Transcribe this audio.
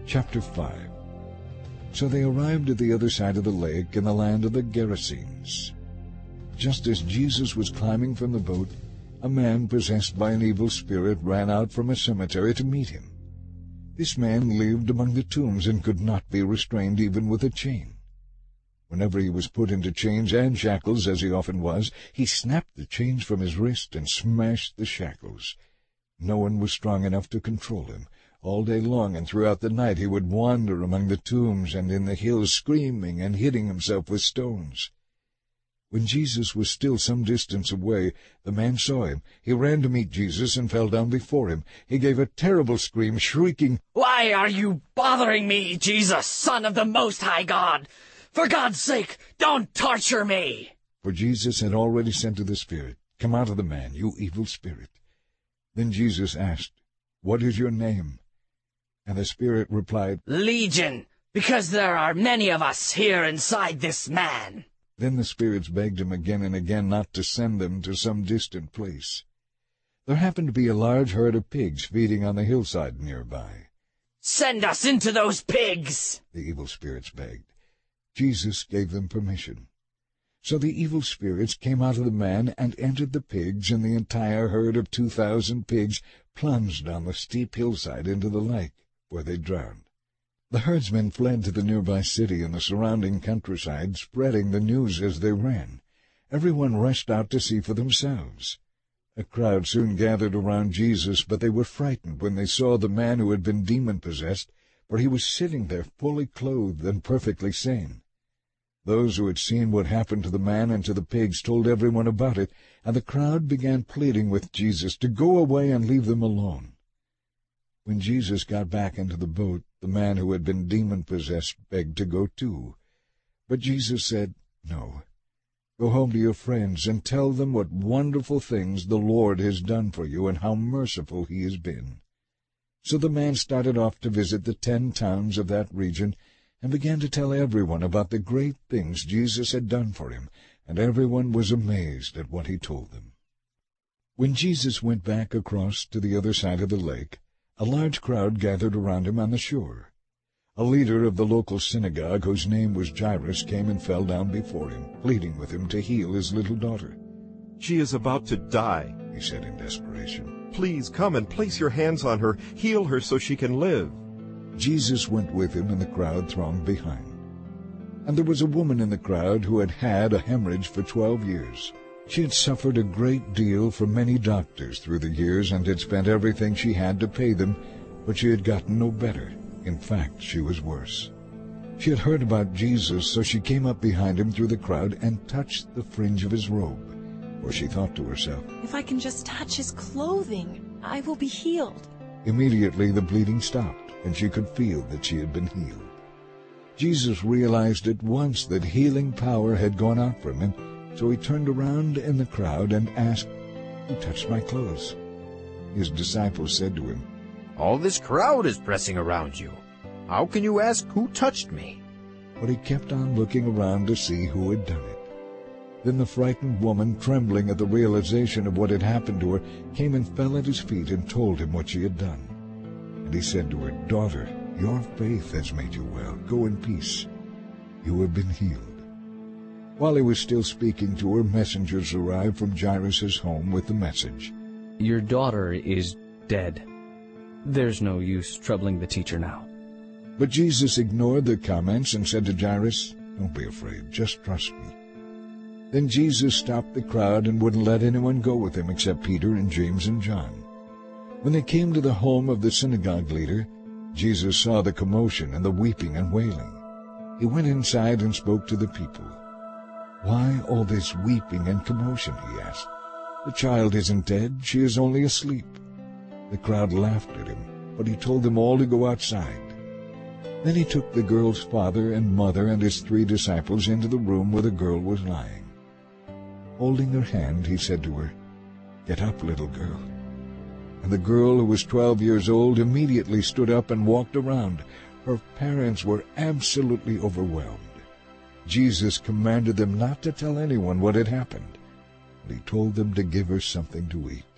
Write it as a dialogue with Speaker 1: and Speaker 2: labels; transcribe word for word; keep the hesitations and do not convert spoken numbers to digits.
Speaker 1: Chapter five. So they arrived at the other side of the lake in the land of the Gerasenes. Just as Jesus was climbing from the boat, a man possessed by an evil spirit ran out from a cemetery to meet him. This man lived among the tombs and could not be restrained even with a chain. Whenever he was put into chains and shackles, as he often was, he snapped the chains from his wrist and smashed the shackles. No one was strong enough to control him. All day long and throughout the night he would wander among the tombs and in the hills, screaming and hitting himself with stones. When Jesus was still some distance away, the man saw him. He ran to meet Jesus and fell down before him. He gave a terrible scream, shrieking,
Speaker 2: "Why are you bothering me, Jesus, Son of the Most High God? For God's sake, don't torture me!"
Speaker 1: For Jesus had already said to the spirit, "Come out of the man, you evil spirit." Then Jesus asked, "What is your name?" And the spirit replied,
Speaker 2: "Legion, because there are many of us here inside this man."
Speaker 1: Then the spirits begged him again and again not to send them to some distant place. There happened to be a large herd of pigs feeding on the hillside nearby.
Speaker 2: "Send us into those pigs,"
Speaker 1: the evil spirits begged. Jesus gave them permission. So the evil spirits came out of the man and entered the pigs, and the entire herd of two thousand pigs plunged down the steep hillside into the lake, where they drowned. The herdsmen fled to the nearby city and the surrounding countryside, spreading the news as they ran. Everyone rushed out to see for themselves. A crowd soon gathered around Jesus, but they were frightened when they saw the man who had been demon-possessed, for he was sitting there fully clothed and perfectly sane. Those who had seen what happened to the man and to the pigs told everyone about it, and the crowd began pleading with Jesus to go away and leave them alone. When Jesus got back into the boat, the man who had been demon-possessed begged to go too. But Jesus said, "No. Go home to your friends and tell them what wonderful things the Lord has done for you and how merciful he has been." So the man started off to visit the ten towns of that region and began to tell everyone about the great things Jesus had done for him, and everyone was amazed at what he told them. When Jesus went back across to the other side of the lake, a large crowd gathered around him on the shore. A leader of the local synagogue, whose name was Jairus, came and fell down before him, pleading with him to heal his little daughter.
Speaker 3: "She is about to die,"
Speaker 1: he said in desperation.
Speaker 3: "Please come and place your hands on her, heal her so she can live."
Speaker 1: Jesus went with him, and the crowd thronged behind. And there was a woman in the crowd who had had a hemorrhage for twelve years. She had suffered a great deal from many doctors through the years and had spent everything she had to pay them, but she had gotten no better. In fact, she was worse. She had heard about Jesus, so she came up behind him through the crowd and touched the fringe of his robe, for she thought to herself,
Speaker 4: "If I can just touch his clothing, I will be healed."
Speaker 1: Immediately the bleeding stopped, and she could feel that she had been healed. Jesus realized at once that healing power had gone out from him, so he turned around in the crowd and asked, "Who touched my clothes?" His disciples said to him,
Speaker 5: "All this crowd is pressing around you. How can you ask who touched me?"
Speaker 1: But he kept on looking around to see who had done it. Then the frightened woman, trembling at the realization of what had happened to her, came and fell at his feet and told him what she had done. And he said to her, "Daughter, your faith has made you well. Go in peace. You have been healed." While he was still speaking to her, messengers arrived from Jairus' home with the message,
Speaker 6: "Your daughter is dead. There's no use troubling the teacher now."
Speaker 1: But Jesus ignored their comments and said to Jairus, "Don't be afraid, just trust me." Then Jesus stopped the crowd and wouldn't let anyone go with him except Peter and James and John. When they came to the home of the synagogue leader, Jesus saw the commotion and the weeping and wailing. He went inside and spoke to the people. "Why all this weeping and commotion?" he asked. "The child isn't dead, she is only asleep." The crowd laughed at him, but he told them all to go outside. Then he took the girl's father and mother and his three disciples into the room where the girl was lying. Holding her hand, he said to her, "Get up, little girl." And the girl, who was twelve years old, immediately stood up and walked around. Her parents were absolutely overwhelmed. Jesus commanded them not to tell anyone what had happened, but he told them to give her something to eat.